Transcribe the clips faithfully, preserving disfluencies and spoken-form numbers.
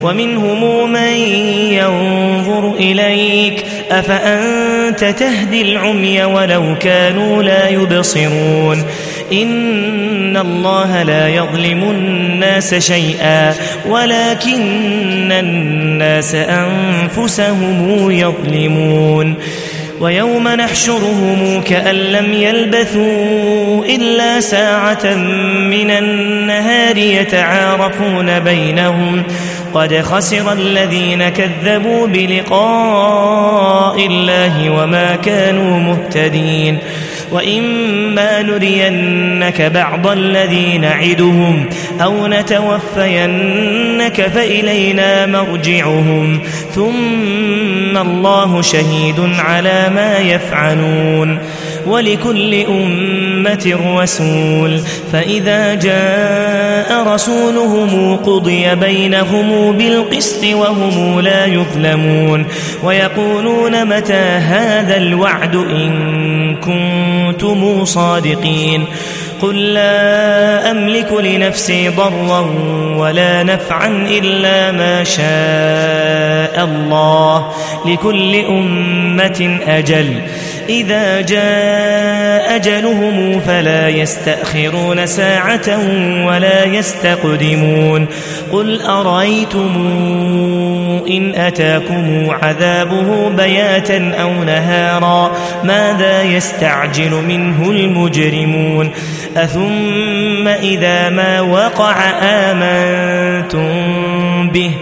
ومنهم من ينظر إليك أفأنت تهدي العمي ولو كانوا لا يبصرون إن الله لا يظلم الناس شيئا ولكن الناس أنفسهم يظلمون ويوم نحشرهم كأن لم يلبثوا إلا ساعة من النهار يتعارفون بينهم قد خسر الذين كذبوا بلقاء الله وما كانوا مهتدين وإما نرينك بعض الذي نعدهم أو نتوفينك فإلينا مرجعهم ثم الله شهيد على ما يفعلون ولكل أمة رسول فإذا جاء رسولهم قضي بينهم بالقسط وهم لا يظلمون ويقولون متى هذا الوعد إن كنتم صادقين قل لا أملك لنفسي ضرا ولا نفعا إلا ما شاء الله لكل أمة أجل إذا جاء أجلهم فلا يستأخرون ساعة ولا يستقدمون قل أرأيتم إن أتاكم عذابه بياتا أو نهارا ماذا يستعجل منه المجرمون أثم إذا ما وقع آمنتم به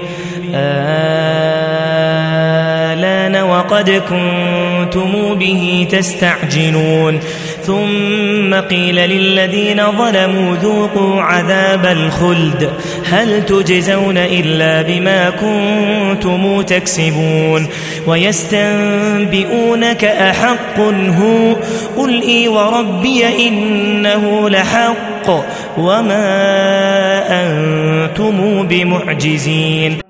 آلان وقد كنتم به تستعجلون ثم قيل للذين ظلموا ذوقوا عذاب الخلد هل تجزون إلا بما كنتم تكسبون ويستنبئونك أحق هو قل إي وربي إنه لحق وما أنتم بمعجزين.